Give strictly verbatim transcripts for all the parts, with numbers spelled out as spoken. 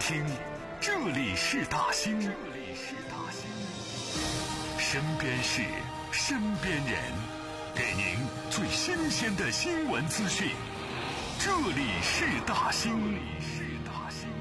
兴，这里是大兴，这里是大兴，身边事，身边人，给您最新鲜的新闻资讯。这里是大兴，这里是大兴。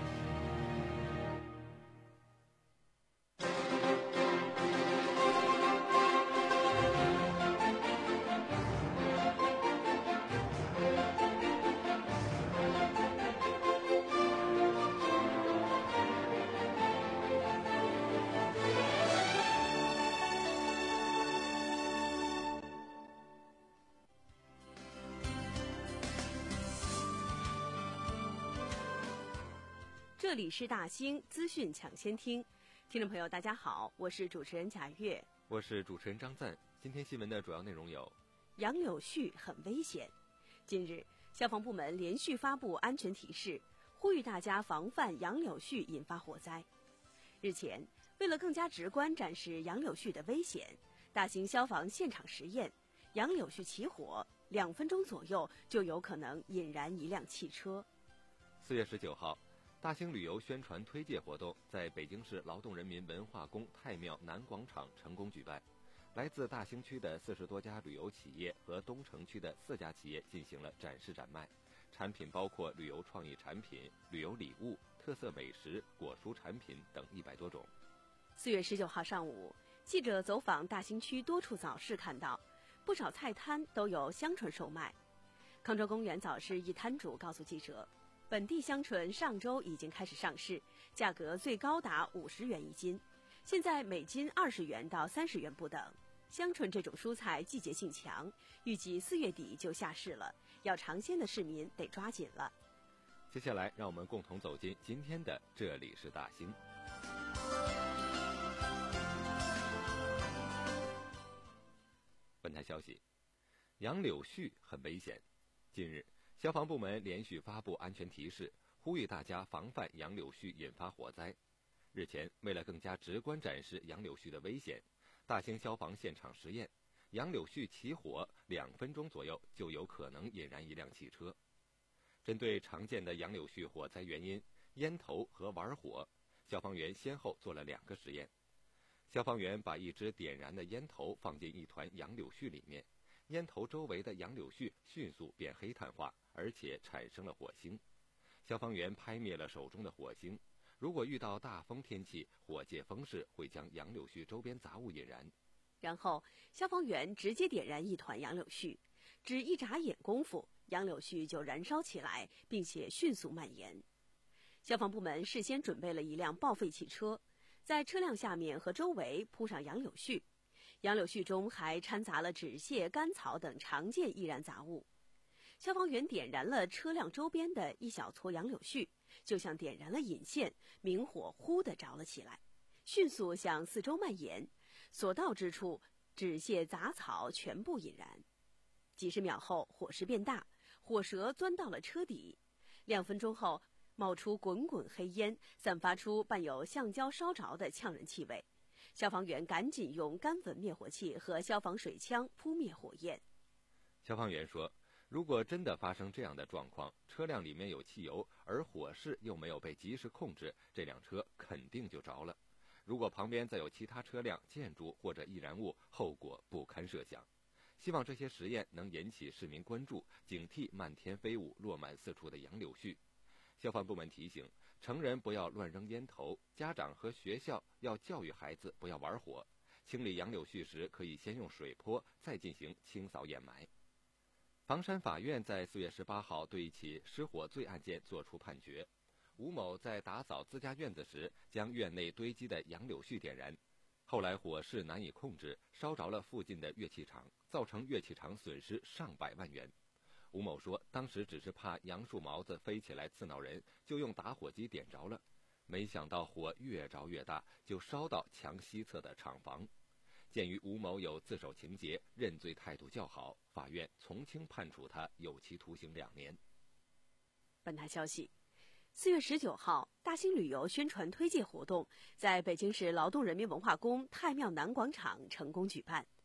这里是大兴资讯抢先听，听众朋友大家好，我是主持人贾月， 我是主持人张赞。今天新闻的主要内容有： 杨柳絮很危险。近日，消防部门连续发布安全提示，呼吁大家防范杨柳絮引发火灾。日前，为了更加直观展示杨柳絮的危险，大兴消防现场实验，杨柳絮起火，两分钟左右就有可能引燃一辆汽车。 四月十九号。大兴旅游宣传推介活动在北京市劳动人民文化宫太庙南广场成功举办，来自大兴区的四十多家旅游企业和东城区的四家企业进行了展示展卖，产品包括旅游创意产品、旅游礼物、特色美食、果蔬产品等一百多种。 四月十九号上午，记者走访大兴区多处早市，看到不少菜摊都有香椿售卖。康州公园早市一摊主告诉记者，本地香椿上周已经开始上市，价格最高达五十元一斤，现在每斤二十元到三十元不等。香椿这种蔬菜季节性强，预计四月底就下市了，要尝鲜的市民得抓紧了。 接下来，让我们共同走进今天的这里是大兴。本台消息：杨柳絮很危险。近日，消防部门连续发布安全提示，呼吁大家防范杨柳絮引发火灾。日前，为了更加直观展示杨柳絮的危险，大兴消防现场实验，杨柳絮起火两分钟左右就有可能引燃一辆汽车。针对常见的杨柳絮火灾原因烟头和玩火，消防员先后做了两个实验。消防员把一支点燃的烟头放进一团杨柳絮里面，烟头周围的杨柳絮迅速变黑炭化，而且产生了火星。消防员拍灭了手中的火星，如果遇到大风天气，火借风势会将杨柳絮周边杂物引燃。 然后，消防员直接点燃一团杨柳絮，只一眨眼功夫，杨柳絮就燃烧起来，并且迅速蔓延。消防部门事先准备了一辆报废汽车，在车辆下面和周围铺上杨柳絮，杨柳絮中还掺杂了纸屑、干草等常见易燃杂物。消防员点燃了车辆周边的一小撮杨柳絮，就像点燃了引线，明火忽地着了起来，迅速向四周蔓延，所到之处，纸屑杂草全部引燃。几十秒后，火势变大，火舌钻到了车底，两分钟后，冒出滚滚黑烟，散发出伴有橡胶烧着的呛人气味。消防员赶紧用干粉灭火器和消防水枪扑灭火焰。 消防员说，如果真的发生这样的状况，车辆里面有汽油，而火势又没有被及时控制，这辆车肯定就着了。如果旁边再有其他车辆、建筑或者易燃物，后果不堪设想。希望这些实验能引起市民关注，警惕漫天飞舞、落满四处的杨柳絮。消防部门提醒，成人不要乱扔烟头，家长和学校要教育孩子不要玩火。清理杨柳絮时，可以先用水泼，再进行清扫掩埋。房山法院在四月十八号对一起失火罪案件作出判决。吴某在打扫自家院子时，将院内堆积的杨柳絮点燃，后来火势难以控制，烧着了附近的乐器厂，造成乐器厂损失上百万元。吴某说，当时只是怕杨树毛子飞起来刺挠人，就用打火机点着了，没想到火越着越大，就烧到墙西侧的厂房。鉴于吴某有自首情节，认罪态度较好，法院从轻判处他有期徒刑两年。 本台消息，四月十九号，大兴旅游宣传推介活动在北京市劳动人民文化宫太庙南广场成功举办。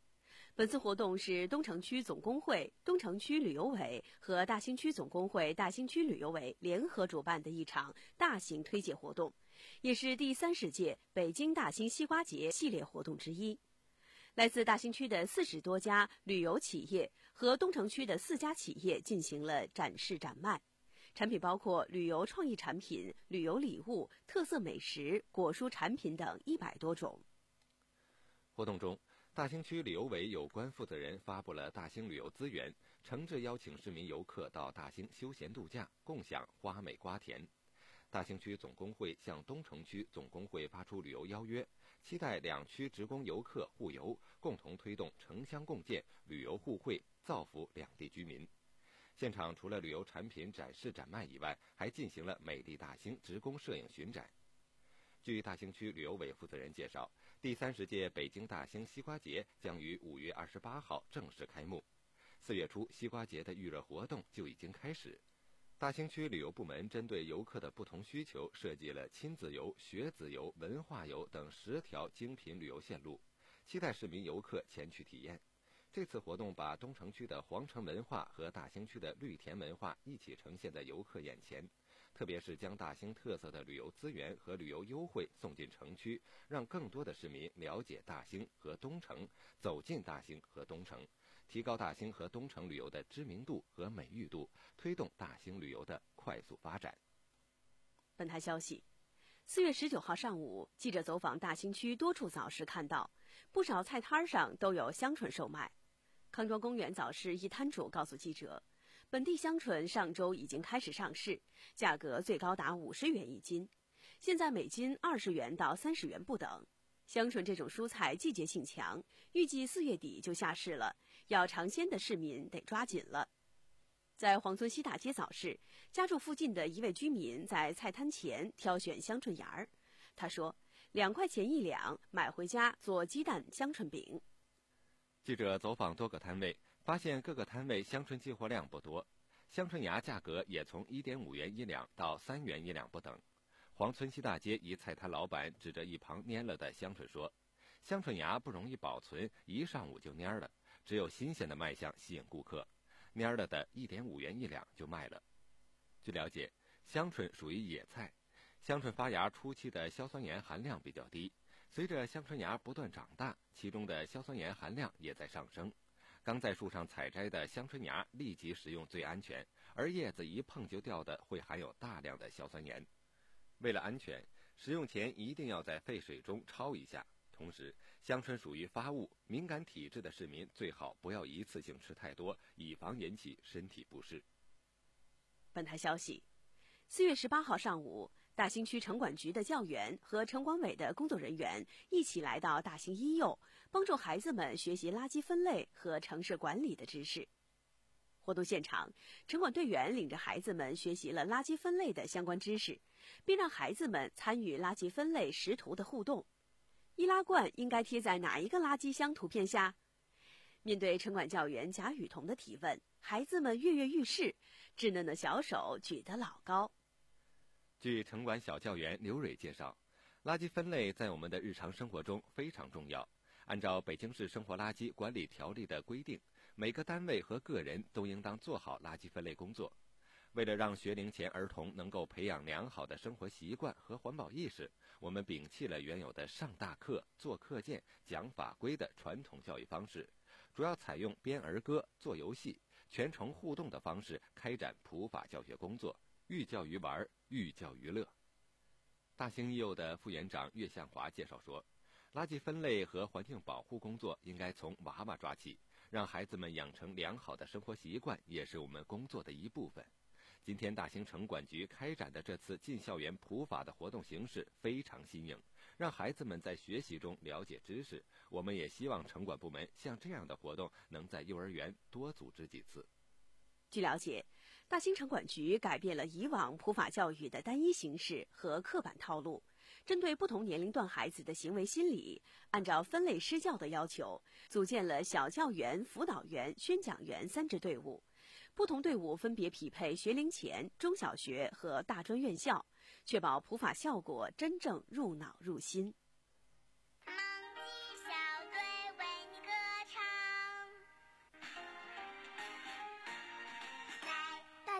本次活动是东城区总工会、东城区旅游委和大兴区总工会大兴区旅游委联合主办的一场大型推介活动，也是第三十届北京大兴西瓜节系列活动之一。来自大兴区的四十多家旅游企业和东城区的四家企业进行了展示展卖，产品包括旅游创意产品、旅游礼物、特色美食、果蔬产品等一百多种。 活动中，大兴区旅游委有关负责人发布了大兴旅游资源，诚挚邀请市民游客到大兴休闲度假，共享花美瓜甜。大兴区总工会向东城区总工会发出旅游邀约，期待两区职工游客互游，共同推动城乡共建、旅游互惠，造福两地居民。现场除了旅游产品展示展卖以外，还进行了美丽大兴职工摄影巡展。据大兴区旅游委负责人介绍，第三十届北京大兴西瓜节将于五月二十八号正式开幕。四月初，西瓜节的预热活动就已经开始。大兴区旅游部门针对游客的不同需求，设计了亲子游、学子游、文化游等十条精品旅游线路，期待市民游客前去体验。这次活动把东城区的皇城文化和大兴区的绿田文化一起呈现在游客眼前，特别是将大兴特色的旅游资源和旅游优惠送进城区，让更多的市民了解大兴和东城，走进大兴和东城，提高大兴和东城旅游的知名度和美誉度，推动大兴旅游的快速发展。 本台消息，四月十九号上午，记者走访大兴区多处早市，看到不少菜摊上都有香椿售卖。康庄公园早市一摊主告诉记者，本地香椿上周已经开始上市，价格最高达五十元一斤，现在每斤二十元到三十元不等。香椿这种蔬菜季节性强，预计四月底就下市了，要尝鲜的市民得抓紧了。在黄村西大街早市，家住附近的一位居民在菜摊前挑选香椿芽儿，他说两块钱一两，买回家做鸡蛋香椿饼。 记者走访多个摊位，发现各个摊位香椿进货量不多，香椿芽价格也从一点五元一两到三元一两不等。黄村西大街一菜摊老板指着一旁蔫了的香椿说，香椿芽不容易保存，一上午就蔫了，只有新鲜的卖相吸引顾客，蔫了的一点五元一两就卖了。据了解，香椿属于野菜，香椿发芽初期的硝酸盐含量比较低，随着香椿芽不断长大，其中的硝酸盐含量也在上升。刚在树上采摘的香椿芽立即食用最安全，而叶子一碰就掉的会含有大量的硝酸盐。为了安全，食用前一定要在沸水中焯一下。同时，香椿属于发物，敏感体质的市民最好不要一次性吃太多，以防引起身体不适。 本台消息，四月十八号上午，大兴区城管局的教员和城管委的工作人员一起来到大兴一幼，帮助孩子们学习垃圾分类和城市管理的知识。活动现场，城管队员领着孩子们学习了垃圾分类的相关知识，并让孩子们参与垃圾分类识图的互动。易拉罐应该贴在哪一个垃圾箱图片下？面对城管教员贾雨桐的提问，孩子们跃跃欲试，稚嫩的小手举得老高。 据城管小教员刘蕊介绍，垃圾分类在我们的日常生活中非常重要。按照北京市生活垃圾管理条例的规定，每个单位和个人都应当做好垃圾分类工作。为了让学龄前儿童能够培养良好的生活习惯和环保意识，我们摒弃了原有的上大课、做课件、讲法规的传统教育方式，主要采用编儿歌、做游戏、全程互动的方式开展普法教学工作，寓教于玩，寓教于乐。大兴一幼的副园长岳向华介绍说，垃圾分类和环境保护工作应该从娃娃抓起，让孩子们养成良好的生活习惯，也是我们工作的一部分。今天大兴城管局开展的这次进校园普法的活动形式非常新颖，让孩子们在学习中了解知识。我们也希望城管部门像这样的活动能在幼儿园多组织几次。 据了解，大兴城管局改变了以往普法教育的单一形式和刻板套路，针对不同年龄段孩子的行为心理，按照分类施教的要求，组建了小教员、辅导员、宣讲员三支队伍。不同队伍分别匹配学龄前、中小学和大专院校，确保普法效果真正入脑入心。 忙的小队为你歌唱。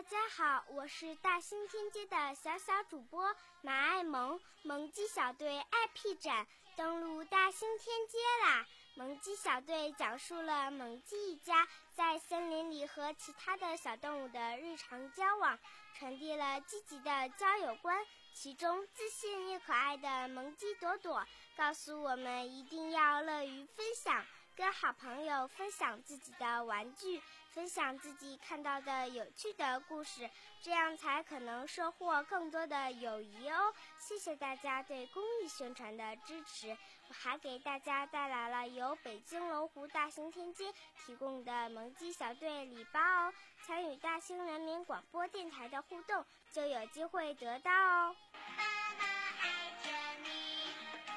家好，我是大兴天街的小小主播马爱萌。萌鸡小队 I P 展登陆大兴天街啦！萌鸡小队讲述了萌鸡一家在森林里和其他的小动物的日常交往，传递了积极的交友观。其中自信又可爱的萌鸡朵朵告诉我们，一定要乐于分享，跟好朋友分享自己的玩具，分享自己看到的有趣的故事，这样才可能收获更多的友谊哦。谢谢大家对公益宣传的支持。我还给大家带来了由北京龙湖大兴天街提供的萌鸡小队礼包哦，参与大兴人民广播电台的互动就有机会得到哦。妈妈爱着你。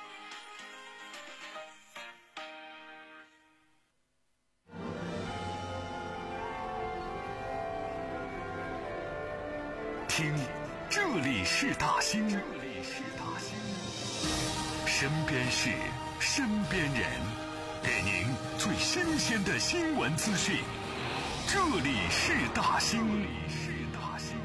听，这里是大兴，这里是大兴，身边事，身边人，给您最新鲜的新闻资讯。这里是大兴，这里是大兴。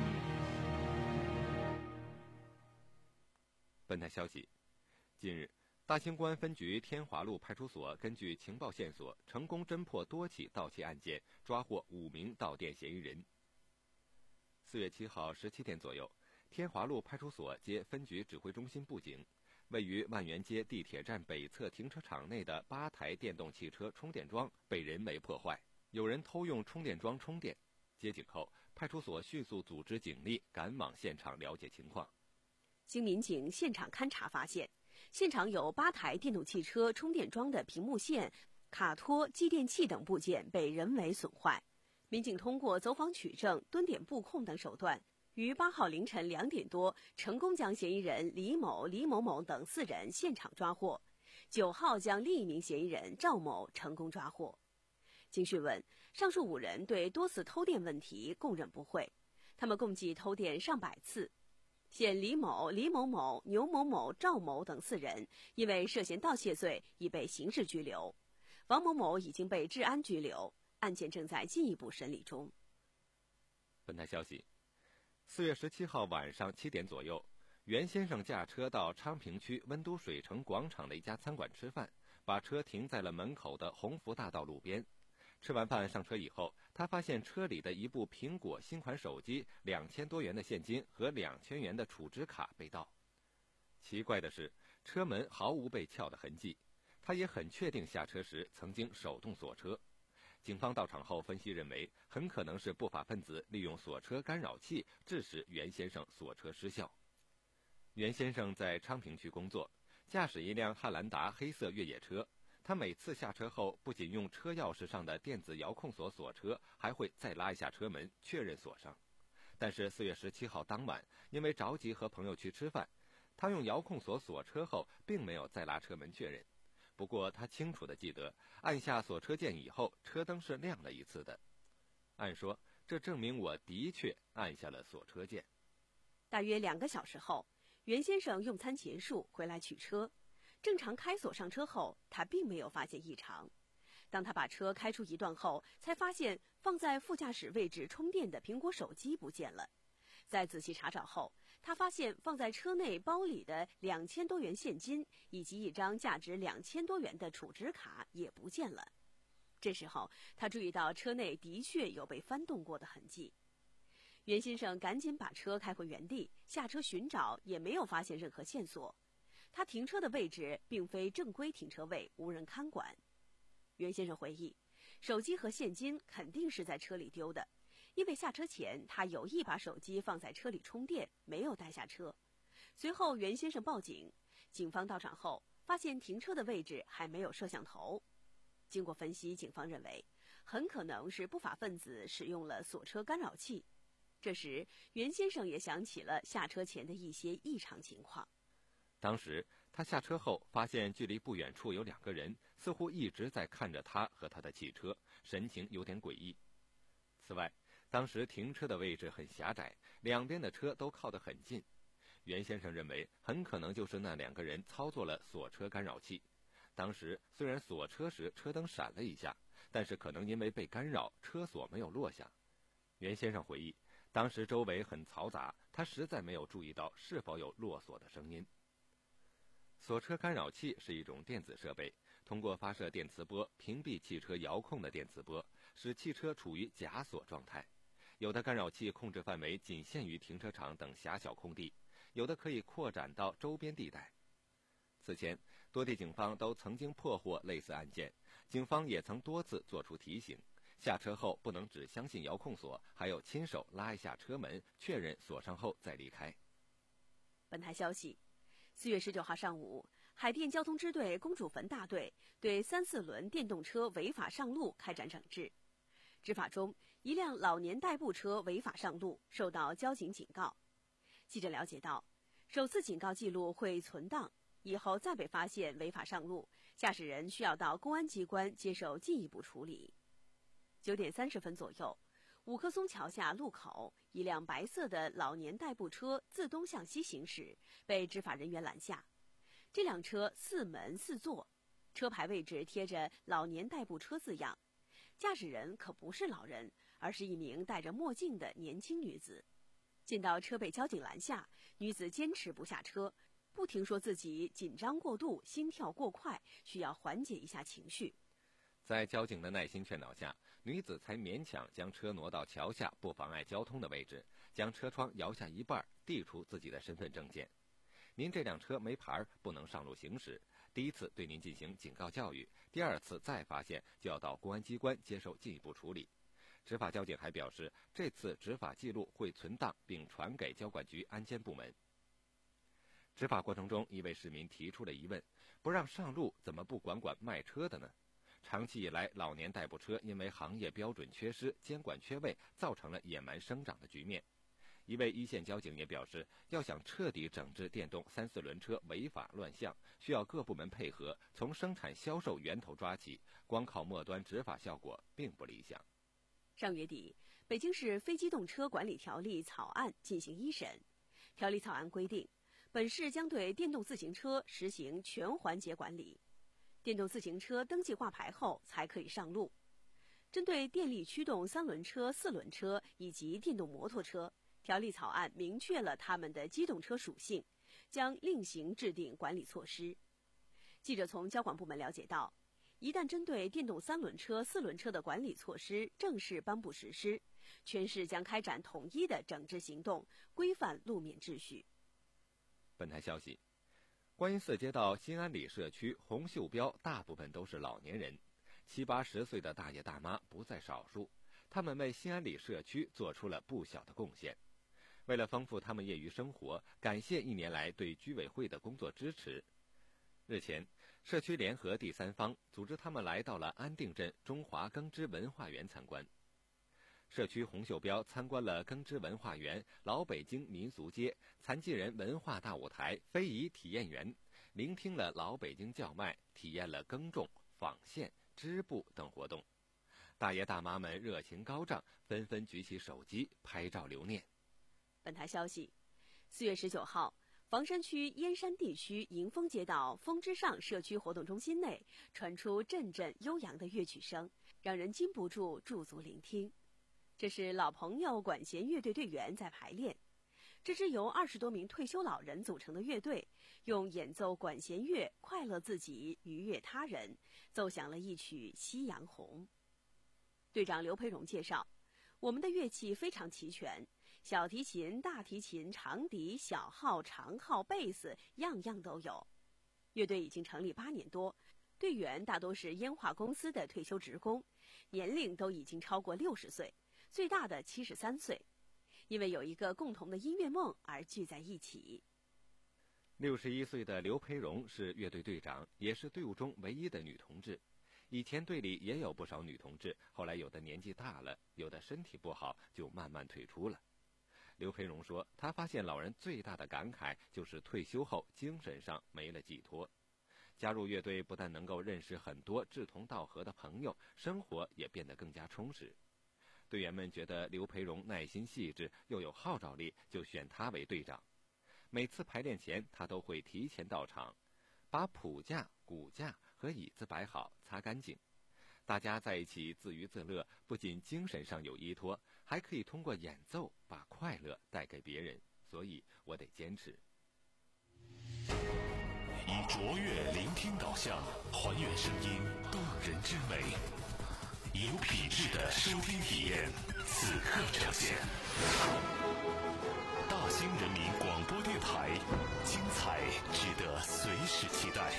本台消息，近日，大兴公安分局天华路派出所根据情报线索，成功侦破多起盗窃案件，抓获五名盗店嫌疑人。四月七号十七点左右，天华路派出所接分局指挥中心布警，位于万源街地铁站北侧停车场内的八台电动汽车充电桩被人为破坏，有人偷用充电桩充电。接警后，派出所迅速组织警力赶往现场了解情况。 经民警现场勘查发现，现场有八台电动汽车充电桩的屏幕线、卡托、继电器等部件被人为损坏。民警通过走访取证、蹲点布控等手段，于八号凌晨两点多，成功将嫌疑人李某、李某某等四人现场抓获。九号将另一名嫌疑人赵某成功抓获。经讯问，上述五人对多次偷电问题供认不讳，他们共计偷电上百次。现李某、李某某、牛某某、赵某等四人因为涉嫌盗窃罪已被刑事拘留，王某某已经被治安拘留。案件正在进一步审理中。 本台消息，四月十七号晚上七点左右，袁先生驾车到昌平区温都水城广场的一家餐馆吃饭，把车停在了门口的鸿福大道路边。吃完饭上车以后，他发现车里的一部苹果新款手机、两千多元的现金和两千元的储值卡被盗。奇怪的是，车门毫无被撬的痕迹，他也很确定下车时曾经手动锁车。警方到场后分析认为，很可能是不法分子利用锁车干扰器，致使袁先生锁车失效。袁先生在昌平区工作，驾驶一辆汉兰达黑色越野车。他每次下车后，不仅用车钥匙上的电子遥控锁锁车，还会再拉一下车门，确认锁上。但是四月十七号当晚，因为着急和朋友去吃饭，他用遥控锁锁车后，并没有再拉车门确认。不过他清楚地记得，按下锁车键以后，车灯是亮了一次的。按说，这证明我的确按下了锁车键。 大约两个小时后，袁先生用餐结束回来取车，正常开锁上车后，他并没有发现异常。当他把车开出一段后，才发现放在副驾驶位置充电的苹果手机不见了。在仔细查找后，他发现放在车内包里的两千多元现金以及一张价值两千多元的储值卡也不见了。这时候，他注意到车内的确有被翻动过的痕迹。袁先生赶紧把车开回原地，下车寻找，也没有发现任何线索。他停车的位置并非正规停车位，无人看管。袁先生回忆，手机和现金肯定是在车里丢的。因为下车前他有意把手机放在车里充电，没有带下车。随后袁先生报警，警方到场后发现停车的位置还没有摄像头。经过分析，警方认为很可能是不法分子使用了锁车干扰器。这时袁先生也想起了下车前的一些异常情况。 当时他下车后发现距离不远处有两个人，似乎一直在看着他和他的汽车，神情有点诡异。此外，当时停车的位置很狭窄，两边的车都靠得很近。袁先生认为很可能就是那两个人操作了锁车干扰器。当时虽然锁车时车灯闪了一下，但是可能因为被干扰，车锁没有落下。袁先生回忆， 当时周围很嘈杂，他实在没有注意到是否有落锁的声音。锁车干扰器是一种电子设备，通过发射电磁波屏蔽汽车遥控的电磁波，使汽车处于假锁状态。有的干扰器控制范围仅限于停车场等狭小空地，有的可以扩展到周边地带。此前，多地警方都曾经破获类似案件，警方也曾多次作出提醒，下车后不能只相信遥控锁，还有亲手拉一下车门，确认锁上后再离开。 本台消息，四月十九号上午，海淀交通支队公主坟大队对三四轮电动车违法上路开展整治。执法中，一辆老年代步车违法上路，受到交警警告。记者了解到，首次警告记录会存档，以后再被发现违法上路，驾驶人需要到公安机关接受进一步处理。九点三十分左右，五棵松桥下路口，一辆白色的老年代步车自东向西行驶，被执法人员拦下。这辆车四门四座，车牌位置贴着“老年代步车”字样，驾驶人可不是老人，而是一名戴着墨镜的年轻女子。见到车被交警拦下，女子坚持不下车，不停说自己紧张过度，心跳过快，需要缓解一下情绪。 在交警的耐心劝导下，女子才勉强将车挪到桥下不妨碍交通的位置，将车窗摇下一半，递出自己的身份证件。您这辆车没牌，不能上路行驶。第一次对您进行警告教育，第二次再发现就要到公安机关接受进一步处理。执法交警还表示，这次执法记录会存档并传给交管局安监部门。执法过程中，一位市民提出了疑问：不让上路，怎么不管管卖车的呢？长期以来，老年代步车因为行业标准缺失、监管缺位，造成了野蛮生长的局面。一位一线交警也表示，要想彻底整治电动三四轮车违法乱象，需要各部门配合，从生产销售源头抓起，光靠末端执法效果并不理想。 上月底，北京市非机动车管理条例草案进行一审。条例草案规定，本市将对电动自行车实行全环节管理，电动自行车登记挂牌后才可以上路。针对电力驱动三轮车、四轮车以及电动摩托车，条例草案明确了它们的机动车属性，将另行制定管理措施。记者从交管部门了解到，一旦针对电动三轮车、四轮车的管理措施正式颁布实施，全市将开展统一的整治行动，规范路面秩序。 本台消息，观音寺街道新安里社区红袖标大部分都是老年人，七八十岁的大爷大妈不在少数，他们为新安里社区做出了不小的贡献。为了丰富他们业余生活，感谢一年来对居委会的工作支持，日前，社区联合第三方组织他们来到了安定镇中华耕织文化园参观。社区红袖标参观了耕织文化园、老北京民俗街、残疾人文化大舞台、非遗体验园，聆听了老北京叫卖，体验了耕种、纺线、织布等活动。大爷大妈们热情高涨，纷纷举起手机拍照留念。 本台消息，四月十九号，房山区燕山地区迎风街道风之上社区活动中心内传出阵阵悠扬的乐曲声，让人禁不住驻足聆听。这是老朋友管弦乐队队员在排练。这支由二十多名退休老人组成的乐队，用演奏管弦乐快乐自己，愉悦他人，奏响了一曲《夕阳红》。队长刘培荣介绍，我们的乐器非常齐全，小提琴、大提琴、长笛、小号、长号、贝斯，样样都有。乐队已经成立八年多，队员大多是烟化公司的退休职工，年龄都已经超过六十岁，最大的七十三岁，因为有一个共同的音乐梦而聚在一起。 六十一岁的刘培荣是乐队队长，也是队伍中唯一的女同志。以前队里也有不少女同志，后来有的年纪大了，有的身体不好，就慢慢退出了。刘培荣说，他发现老人最大的感慨就是退休后精神上没了寄托。加入乐队不但能够认识很多志同道合的朋友，生活也变得更加充实。队员们觉得刘培荣耐心细致又有号召力，就选他为队长。每次排练前，他都会提前到场，把谱架、骨架和椅子摆好，擦干净。 大家在一起自娱自乐，不仅精神上有依托，还可以通过演奏把快乐带给别人，所以我得坚持。 以卓越聆听导向，还原声音动人之美，以有品质的收听体验，此刻呈现。大兴人民广播电台，精彩值得随时期待。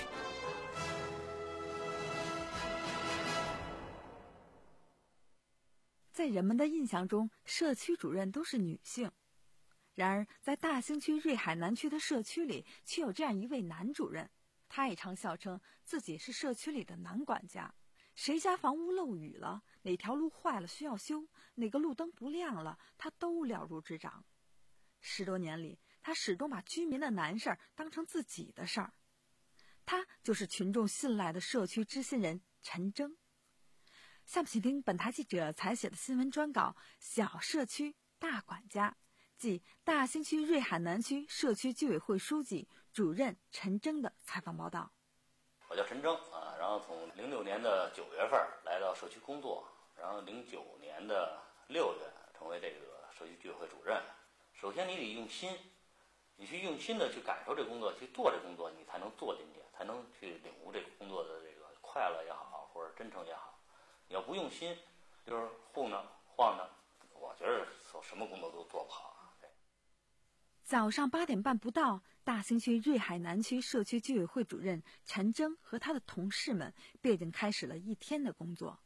在人们的印象中，社区主任都是女性。然而，在大兴区瑞海南区的社区里，却有这样一位男主任。他也常笑称自己是社区里的男管家。谁家房屋漏雨了，哪条路坏了需要修，哪个路灯不亮了，他都了如指掌。十多年里，他始终把居民的难事儿当成自己的事儿。他就是群众信赖的社区知心人陈征。下面请听本台记者采写的新闻专稿《小社区大管家》，即大兴区瑞海南区社区居委会书记、主任陈征的采访报道。 我叫陈征啊，然后从零六年的九月份来到社区工作，然后零九年的六月成为这个社区居委会主任。首先你得用心，你去用心的去感受这工作，去做这工作，你才能做进去，才能去领悟这个工作的这个快乐也好，或者真诚也好。你要不用心，就是糊弄晃荡，我觉得做什么工作都做不好。 早上八点半不到，大兴区瑞海南区社区居委会主任陈征和他的同事们便已经开始了一天的工作。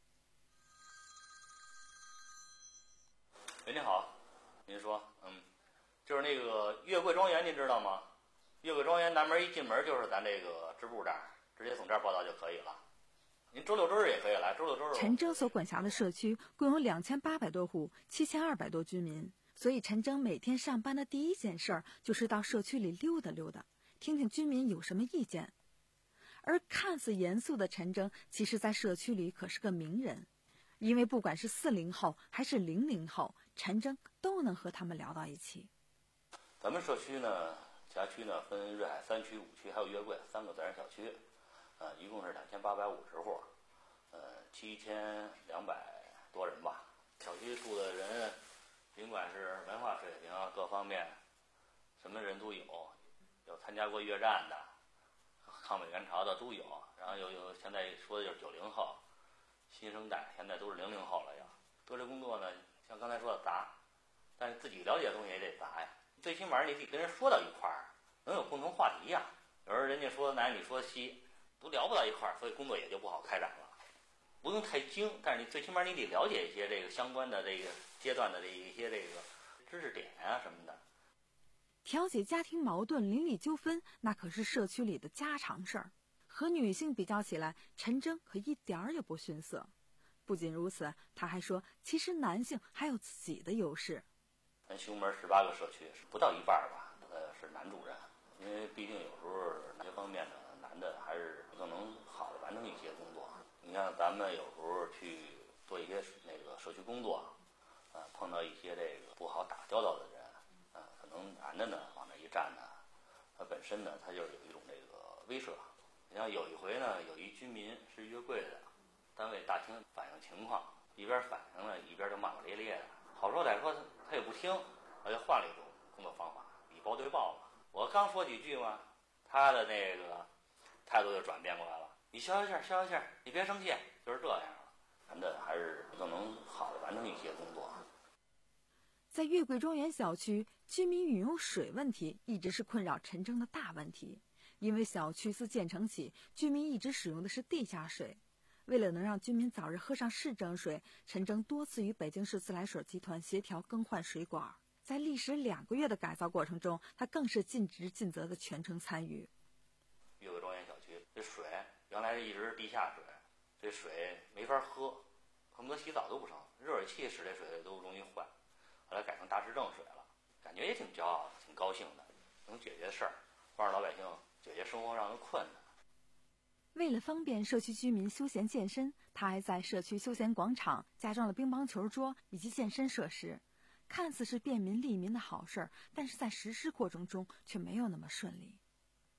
喂，您好，您说，嗯，就是那个月桂庄园，您知道吗？月桂庄园南门一进门就是咱这个支部这儿，直接从这儿报到就可以了。您周六周日也可以来，周六周日。 陈征所管辖的社区共有两千八百多户，七千二百多居民，所以陈征每天上班的第一件事儿就是到社区里溜达溜达，听听居民有什么意见。而看似严肃的陈征，其实在社区里可是个名人，因为不管是四零后还是零零后，陈征都能和他们聊到一起。 咱们社区呢，辖区呢分瑞海三区、五区还有月桂三个自然小区。呃，一共是两千八百五十户，呃，七千两百多人吧。小区住的人，尽管是文化水平各方面，什么人都有，有参加过越战的，抗美援朝的都有。然后有有现在说的就是九零后，新生代，现在都是零零后了要。做这工作呢，像刚才说的杂，但是自己了解的东西也得杂呀。最起码你得跟人说到一块儿，能有共同话题呀。有时候人家说南，你说西。都聊不到一块儿，所以工作也就不好开展了。不用太精，但是你最起码你得了解一些这个相关的这个阶段的这一些这个知识点啊什么的。 调解家庭矛盾、邻里纠纷，那可是社区里的家常事儿。和女性比较起来，陈征可一点儿也不逊色。不仅如此，他还说，其实男性还有自己的优势。 咱雄门十八个社区，不到一半吧，呃，是男主任，因为毕竟有时候哪些方面的。男的还是更能好的完成一些工作。你看，咱们有时候去做一些那个社区工作，啊、呃，碰到一些这个不好打交道的人，啊、呃，可能男的呢往那一站呢，他本身呢他就有一种这个威慑。你像有一回呢，有一居民是月桂的，单位大厅反映情况，一边反映了，一边就骂骂咧咧的，好说歹说他也不听，他就换了一种工作方法，以暴对暴嘛。我刚说几句嘛，他的那个。态度就转变过来了，你消消气儿，消消气儿，你别生气，就是这样了。男的还是更能好的完成一些工作。 在月桂庄园小区，居民饮用水问题一直是困扰陈征的大问题。因为小区自建成起，居民一直使用的是地下水。为了能让居民早日喝上市政水，陈征多次与北京市自来水集团协调更换水管。在历时两个月的改造过程中，他更是尽职尽责的全程参与。 月桂庄园小区这水原来一直是地下水，这水没法喝，恨不得洗澡都不成，热水器使这水都容易坏。后来改成大市政水了，感觉也挺骄傲挺高兴的，能解决事儿，帮着老百姓解决生活上的困难。 为了方便社区居民休闲健身，他还在社区休闲广场加装了乒乓球桌以及健身设施。看似是便民利民的好事儿，但是在实施过程中却没有那么顺利。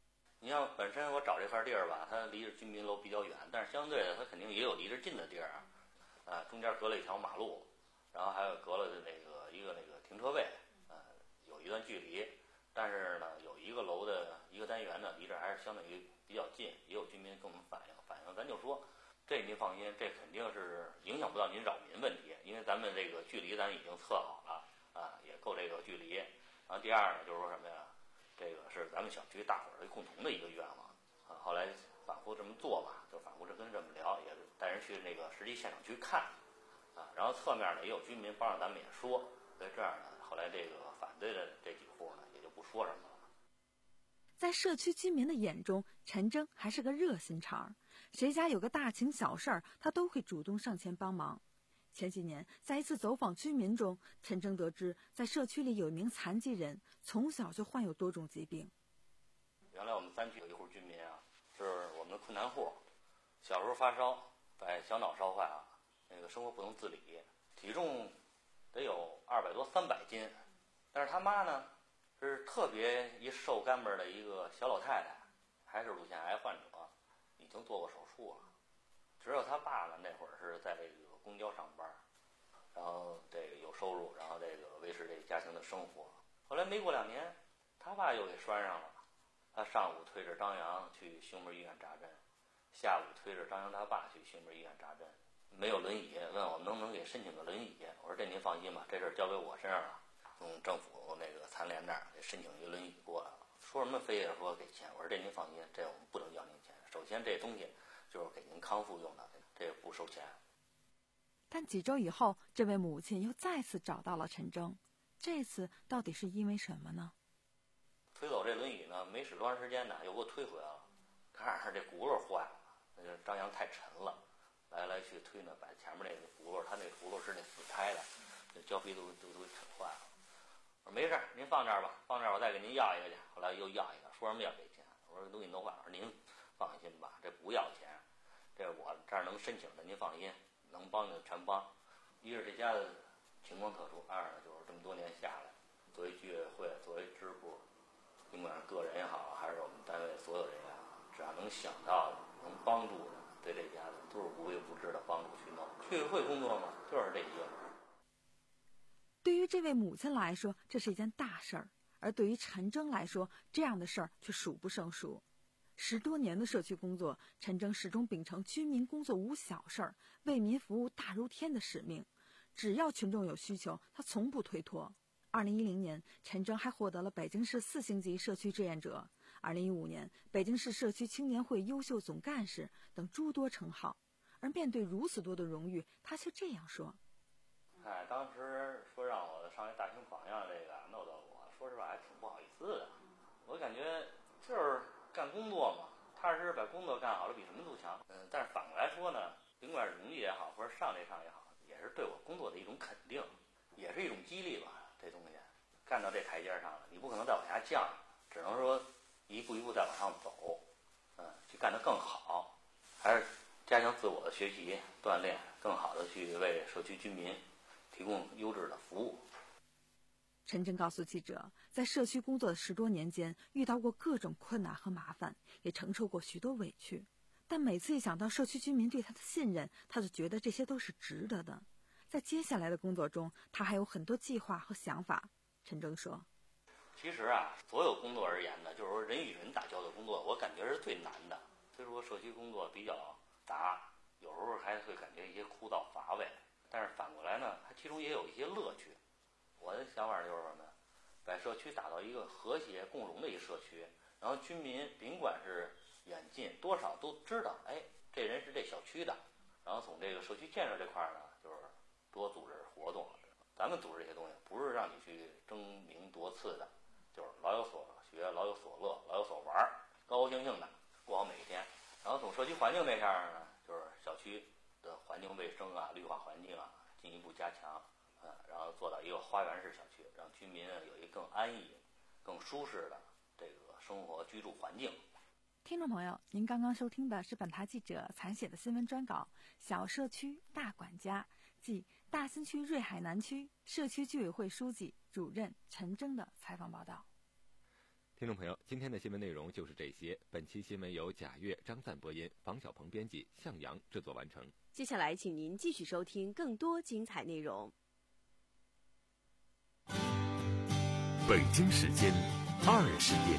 你像本身我找这块地儿吧，它离着居民楼比较远，但是相对的它肯定也有离着近的地儿啊，啊，中间隔了一条马路，然后还有隔了那个一个那个停车位，呃，有一段距离，但是呢，有一个楼的一个单元呢，离这还是相对于比较近，也有居民跟我们反映，反映咱就说，这您放心，这肯定是影响不到您扰民问题，因为咱们这个距离咱已经测好了，啊，也够这个距离。然后第二呢，就是说什么呀？这个是咱们小区大伙儿的共同的一个愿望啊。后来反复这么做吧，就反复这跟这么聊，也带人去那个实际现场去看，啊，然后侧面呢也有居民帮着咱们也说，所以这样呢，后来这个反对的这几户呢也就不说什么了。 在社区居民的眼中，陈征还是个热心肠，谁家有个大情小事儿，他都会主动上前帮忙。前几年，在一次走访居民中，陈征得知，在社区里有一名残疾人，从小就患有多种疾病。 原来我们三区有一户居民啊，就是我们的困难户，小时候发烧，把小脑烧坏了，那个生活不能自理，体重得有二百多三百斤，但是他妈呢是特别一瘦干巴的一个小老太太，还是乳腺癌患者，已经做过手术了。只有他爸呢那会儿是在这个公交上班，然后这个有收入，然后这个维持这个家庭的生活。后来没过两年，他爸又给拴上了。他上午推着张扬去兴门医院扎针，下午推着张扬他爸去兴门医院扎针。没有轮椅，问我们能不能给申请个轮椅。我说这您放心吧，这事儿交给我身上了，从政府那个残联那儿给申请一个轮椅过来了。说什么非也说给钱，我说这您放心，这我们不能要您钱。首先这东西就是给您康复用的，这不收钱。 但几周以后，这位母亲又再次找到了陈征，这次到底是因为什么呢？ 推走这轮椅呢，没使多长时间呢，又给我推回来了。看上这轱辘坏了，那个张扬太沉了，来来去推呢，把前面那个轱辘，他那轱辘是那死胎的，那胶皮都都都给沉坏了。我说没事，您放这儿吧，放这儿我再给您要一个去。后来又要一个，说什么要给钱？我说都给你弄坏了。我说您放心吧，这不要钱，这我这儿能申请的，您放心，能帮的全帮。一是这家的情况特殊，二呢就是这么多年下来，作为居委会，作为支部，尽管是个人也好，还是我们单位所有人也好，只要能想到的、能帮助的，对这家的都是无微不至的帮助去弄。居委会工作嘛，就是这些。 对于这位母亲来说，这是一件大事儿；而对于陈征来说，这样的事儿却数不胜数。十多年的社区工作，陈征始终秉承居民工作无小事儿、为民服务大如天的使命。只要群众有需求，他从不推脱。二零一零年，陈征还获得了北京市四星级社区志愿者；二零一五年，北京市社区青年会优秀总干事等诸多称号。而面对如此多的荣誉，他却这样说： 哎，当时说让我上一大型榜样，这个弄到我，说实话还挺不好意思的。我感觉就是干工作嘛，踏实把工作干好了，比什么都强。嗯，但是反过来说呢，尽管荣誉也好，或者上这上也好，也是对我工作的一种肯定，也是一种激励吧。这东西干到这台阶上了，你不可能再往下降，只能说一步一步再往上走，嗯，去干得更好，还是加强自我的学习锻炼，更好的去为社区居民提供优质的服务。 陈征告诉记者，在社区工作的十多年间，遇到过各种困难和麻烦，也承受过许多委屈，但每次一想到社区居民对他的信任，他就觉得这些都是值得的。在接下来的工作中，他还有很多计划和想法。陈征说： 其实啊，所有工作而言呢，就是说人与人打交道的工作，我感觉是最难的。所以说社区工作比较杂，有时候还会感觉一些枯燥乏味，但是反过来呢，它其中也有一些乐趣。我的想法就是什么呢？把社区打造一个和谐共荣的一个社区，然后居民甭管是远近，多少都知道，哎，这人是这小区的。然后从这个社区建设这块呢，就是多组织活动。咱们组织这些东西，不是让你去争名夺次的，就是老有所学，老有所乐，老有所玩，高高兴兴的过好每一天。然后从社区环境这上呢，就是小区的环境卫生啊、绿化环境啊进一步加强，嗯，然后做到一个花园式小区，让居民有一个更安逸、更舒适的这个生活居住环境。 听众朋友，您刚刚收听的是本台记者采写的新闻专稿《小社区大管家》，即大兴区瑞海南区社区居委会书记、主任陈征的采访报道。 听众朋友，今天的新闻内容就是这些。本期新闻由贾月、张赞播音，房小鹏编辑，向阳制作完成。 接下来，请您继续收听更多精彩内容。 北京时间二十点